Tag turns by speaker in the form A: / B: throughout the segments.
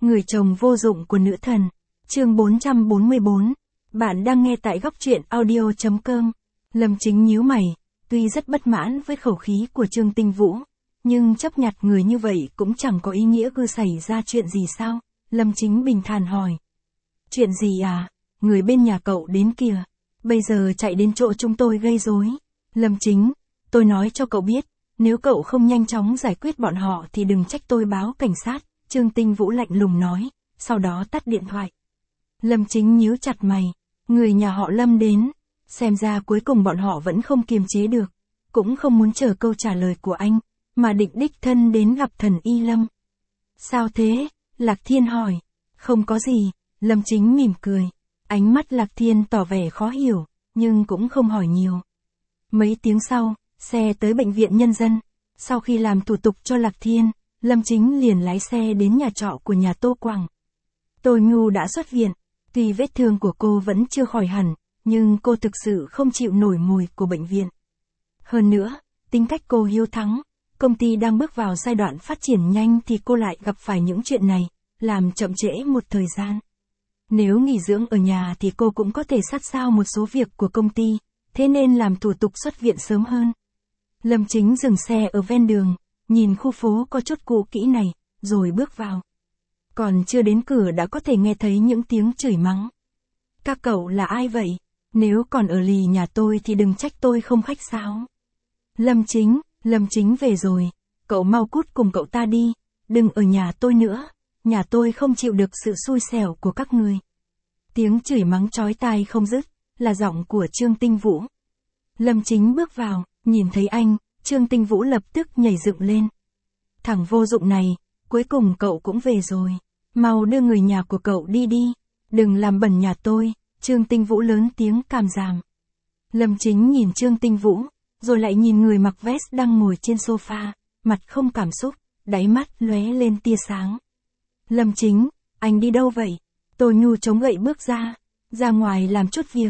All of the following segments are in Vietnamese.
A: Người chồng vô dụng của nữ thần. Chương 444. Bạn đang nghe tại góc truyện audio.com. Lâm Chính nhíu mày, tuy rất bất mãn với khẩu khí của Trương Tinh Vũ, nhưng chấp nhặt người như vậy cũng chẳng có ý nghĩa cứ xảy ra chuyện gì sao? Lâm Chính bình thản hỏi. Chuyện gì à? Người bên nhà cậu đến kìa. Bây giờ chạy đến chỗ chúng tôi gây rối. Lâm Chính, tôi nói cho cậu biết, nếu cậu không nhanh chóng giải quyết bọn họ thì đừng trách tôi báo cảnh sát. Trương Tinh Vũ lạnh lùng nói, sau đó tắt điện thoại. Lâm Chính nhíu chặt mày, người nhà họ Lâm đến, xem ra cuối cùng bọn họ vẫn không kiềm chế được, cũng không muốn chờ câu trả lời của anh, mà định đích thân đến gặp thần Y Lâm. Sao thế? Lạc Thiên hỏi. Không có gì, Lâm Chính mỉm cười, ánh mắt Lạc Thiên tỏ vẻ khó hiểu, nhưng cũng không hỏi nhiều. Mấy tiếng sau, xe tới bệnh viện nhân dân, sau khi làm thủ tục cho Lạc Thiên, Lâm Chính liền lái xe đến nhà trọ của nhà Tô Quảng. Tô Nhu đã xuất viện, tuy vết thương của cô vẫn chưa khỏi hẳn, nhưng cô thực sự không chịu nổi mùi của bệnh viện. Hơn nữa, tính cách cô hiếu thắng, công ty đang bước vào giai đoạn phát triển nhanh thì cô lại gặp phải những chuyện này, làm chậm trễ một thời gian. Nếu nghỉ dưỡng ở nhà thì cô cũng có thể sát sao một số việc của công ty, thế nên làm thủ tục xuất viện sớm hơn. Lâm Chính dừng xe ở ven đường, nhìn khu phố có chút cũ kỹ này, rồi bước vào. Còn chưa đến cửa đã có thể nghe thấy những tiếng chửi mắng. Các cậu là ai vậy? Nếu còn ở lì nhà tôi thì đừng trách tôi không khách sáo. Lâm Chính về rồi, cậu mau cút cùng cậu ta đi, đừng ở nhà tôi nữa, nhà tôi không chịu được sự xui xẻo của các người. Tiếng chửi mắng chói tai không dứt, là giọng của Trương Tinh Vũ. Lâm Chính bước vào, nhìn thấy anh, Trương Tinh Vũ lập tức nhảy dựng lên. Thằng vô dụng này, cuối cùng cậu cũng về rồi, mau đưa người nhà của cậu đi đi, đừng làm bẩn nhà tôi. Trương Tinh Vũ lớn tiếng càm ràm. Lâm Chính nhìn Trương Tinh Vũ, rồi lại nhìn người mặc vest đang ngồi trên sofa, mặt không cảm xúc, đáy mắt lóe lên tia sáng. Lâm Chính, anh đi đâu vậy? Tô Nhu chống gậy bước ra ngoài làm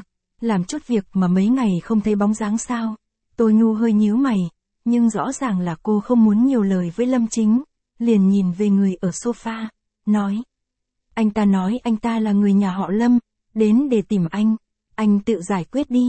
A: chút việc mà mấy ngày không thấy bóng dáng sao? Tô Nhu hơi nhíu mày, nhưng rõ ràng là cô không muốn nhiều lời với Lâm Chính, liền nhìn về người ở sofa, nói. Anh ta nói anh ta là người nhà họ Lâm, đến để tìm anh tự giải quyết đi.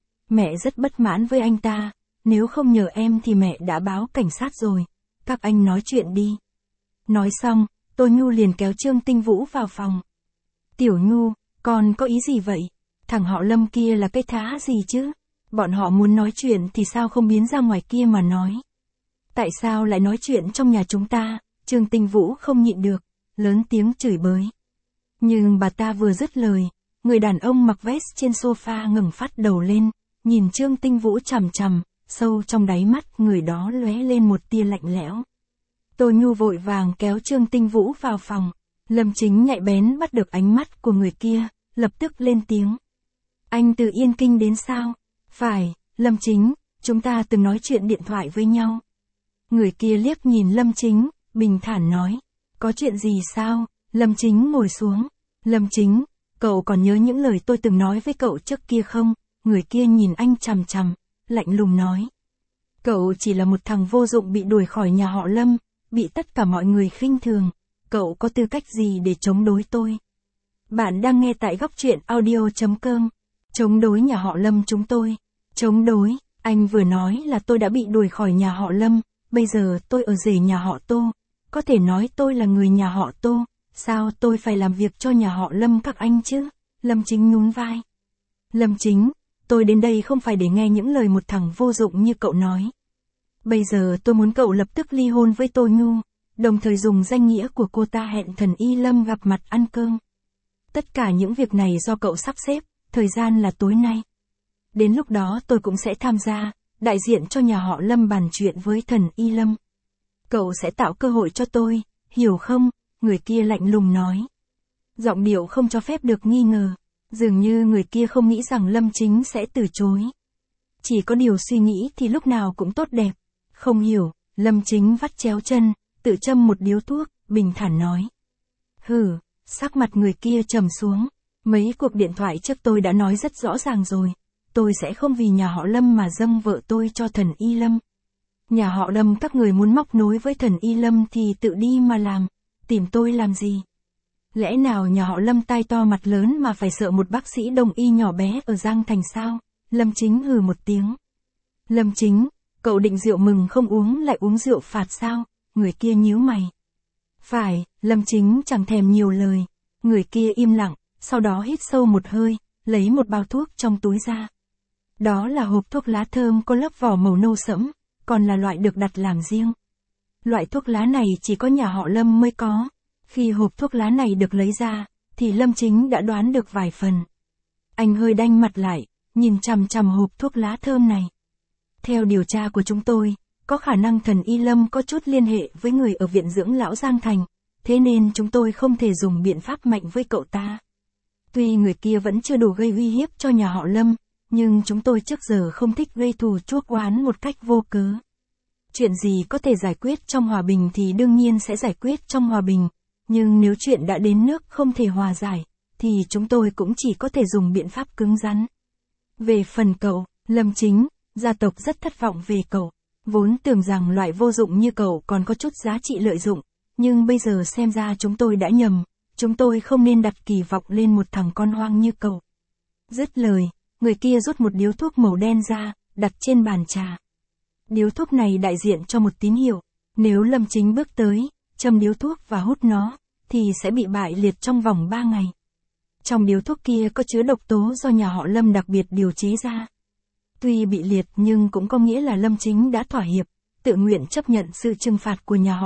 A: Mẹ rất bất mãn với anh ta, nếu không nhờ em thì mẹ đã báo cảnh sát rồi, các anh nói chuyện đi. Nói xong, Tô Nhu liền kéo Trương Tinh Vũ vào phòng. Tiểu Nhu, con có ý gì vậy? Thằng họ Lâm kia là cái thá gì chứ? Bọn họ muốn nói chuyện thì sao không biến ra ngoài kia mà nói? Tại sao lại nói chuyện trong nhà chúng ta? Trương Tinh Vũ không nhịn được, lớn tiếng chửi bới. Nhưng bà ta vừa dứt lời, người đàn ông mặc vest trên sofa ngẩng phát đầu lên, nhìn Trương Tinh Vũ chằm chằm, sâu trong đáy mắt người đó lóe lên một tia lạnh lẽo. Tô Nhu vội vàng kéo Trương Tinh Vũ vào phòng. Lâm Chính nhạy bén bắt được ánh mắt của người kia, lập tức lên tiếng. Anh từ Yên Kinh đến sao? Phải, Lâm Chính, chúng ta từng nói chuyện điện thoại với nhau. Người kia liếc nhìn Lâm Chính, bình thản nói. Có chuyện gì sao? Lâm Chính ngồi xuống. Lâm Chính, cậu còn nhớ những lời tôi từng nói với cậu trước kia không? Người kia nhìn anh chằm chằm, lạnh lùng nói. Cậu chỉ là một thằng vô dụng bị đuổi khỏi nhà họ Lâm, bị tất cả mọi người khinh thường. Cậu có tư cách gì để chống đối tôi? Bạn đang nghe tại góc truyện audio.com. Chống đối nhà họ Lâm chúng tôi. Chống đối, anh vừa nói là tôi đã bị đuổi khỏi nhà họ Lâm, bây giờ tôi ở rể nhà họ Tô. Có thể nói tôi là người nhà họ Tô, sao tôi phải làm việc cho nhà họ Lâm các anh chứ? Lâm Chính nhún vai. Lâm Chính, tôi đến đây không phải để nghe những lời một thằng vô dụng như cậu nói. Bây giờ tôi muốn cậu lập tức ly hôn với Tô Nhu, đồng thời dùng danh nghĩa của cô ta hẹn thần Y Lâm gặp mặt ăn cơm. Tất cả những việc này do cậu sắp xếp, thời gian là tối nay. Đến lúc đó tôi cũng sẽ tham gia, đại diện cho nhà họ Lâm bàn chuyện với thần Y Lâm. Cậu sẽ tạo cơ hội cho tôi, hiểu không? Người kia lạnh lùng nói. Giọng điệu không cho phép được nghi ngờ, dường như người kia không nghĩ rằng Lâm Chính sẽ từ chối. Chỉ có điều suy nghĩ thì lúc nào cũng tốt đẹp. Không hiểu, Lâm Chính vắt chéo chân, tự châm một điếu thuốc, bình thản nói. Hừ, sắc mặt người kia trầm xuống. Mấy cuộc điện thoại trước tôi đã nói rất rõ ràng rồi. Tôi sẽ không vì nhà họ Lâm mà dâng vợ tôi cho thần Y Lâm. Nhà họ Lâm các người muốn móc nối với thần Y Lâm thì tự đi mà làm. Tìm tôi làm gì? Lẽ nào nhà họ Lâm tai to mặt lớn mà phải sợ một bác sĩ đông y nhỏ bé ở Giang Thành sao? Lâm Chính hừ một tiếng. Lâm Chính, cậu định rượu mừng không uống lại uống rượu phạt sao? Người kia nhíu mày. Phải, Lâm Chính chẳng thèm nhiều lời. Người kia im lặng, sau đó hít sâu một hơi, lấy một bao thuốc trong túi ra. Đó là hộp thuốc lá thơm có lớp vỏ màu nâu sẫm, còn là loại được đặt làm riêng. Loại thuốc lá này chỉ có nhà họ Lâm mới có. Khi hộp thuốc lá này được lấy ra, thì Lâm Chính đã đoán được vài phần. Anh hơi đanh mặt lại, nhìn chằm chằm hộp thuốc lá thơm này. Theo điều tra của chúng tôi, có khả năng thần y Lâm có chút liên hệ với người ở viện dưỡng lão Giang Thành, thế nên chúng tôi không thể dùng biện pháp mạnh với cậu ta. Tuy người kia vẫn chưa đủ gây uy hiếp cho nhà họ Lâm, nhưng chúng tôi trước giờ không thích gây thù chuốc oán một cách vô cớ. Chuyện gì có thể giải quyết trong hòa bình thì đương nhiên sẽ giải quyết trong hòa bình, nhưng nếu chuyện đã đến nước không thể hòa giải, thì chúng tôi cũng chỉ có thể dùng biện pháp cứng rắn. Về phần cậu, Lâm Chính, gia tộc rất thất vọng về cậu, vốn tưởng rằng loại vô dụng như cậu còn có chút giá trị lợi dụng, nhưng bây giờ xem ra chúng tôi đã nhầm, chúng tôi không nên đặt kỳ vọng lên một thằng con hoang như cậu. Dứt lời, người kia rút một điếu thuốc màu đen ra, đặt trên bàn trà. Điếu thuốc này đại diện cho một tín hiệu, nếu Lâm Chính bước tới, châm điếu thuốc và hút nó, thì sẽ bị bại liệt trong vòng 3 ngày. Trong điếu thuốc kia có chứa độc tố do nhà họ Lâm đặc biệt điều chế ra. Tuy bị liệt nhưng cũng có nghĩa là Lâm Chính đã thỏa hiệp, tự nguyện chấp nhận sự trừng phạt của nhà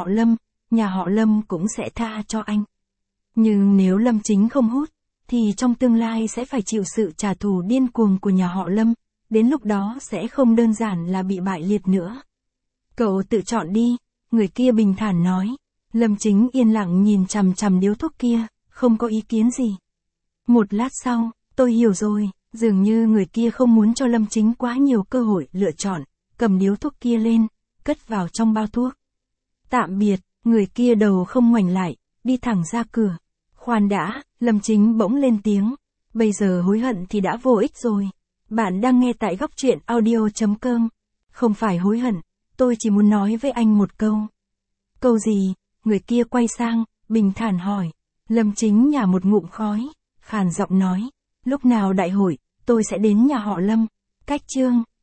A: họ Lâm cũng sẽ tha cho anh. Nhưng nếu Lâm Chính không hút, thì trong tương lai sẽ phải chịu sự trả thù điên cuồng của nhà họ Lâm, đến lúc đó sẽ không đơn giản là bị bại liệt nữa. Cậu tự chọn đi, người kia bình thản nói. Lâm Chính yên lặng nhìn chằm chằm điếu thuốc kia, không có ý kiến gì. Một lát sau, tôi hiểu rồi, dường như người kia không muốn cho Lâm Chính quá nhiều cơ hội lựa chọn, cầm điếu thuốc kia lên, cất vào trong bao thuốc. Tạm biệt, người kia đầu không ngoảnh lại, đi thẳng ra cửa. Khoan đã, Lâm Chính bỗng lên tiếng, bây giờ hối hận thì đã vô ích rồi. Bạn đang nghe tại góc truyện audio.com. Không phải hối hận, tôi chỉ muốn nói với anh một câu. Câu gì? Người kia quay sang, bình thản hỏi. Lâm Chính nhả một ngụm khói, khàn giọng nói. Lúc nào đại hội, tôi sẽ đến nhà họ Lâm. Cách chương.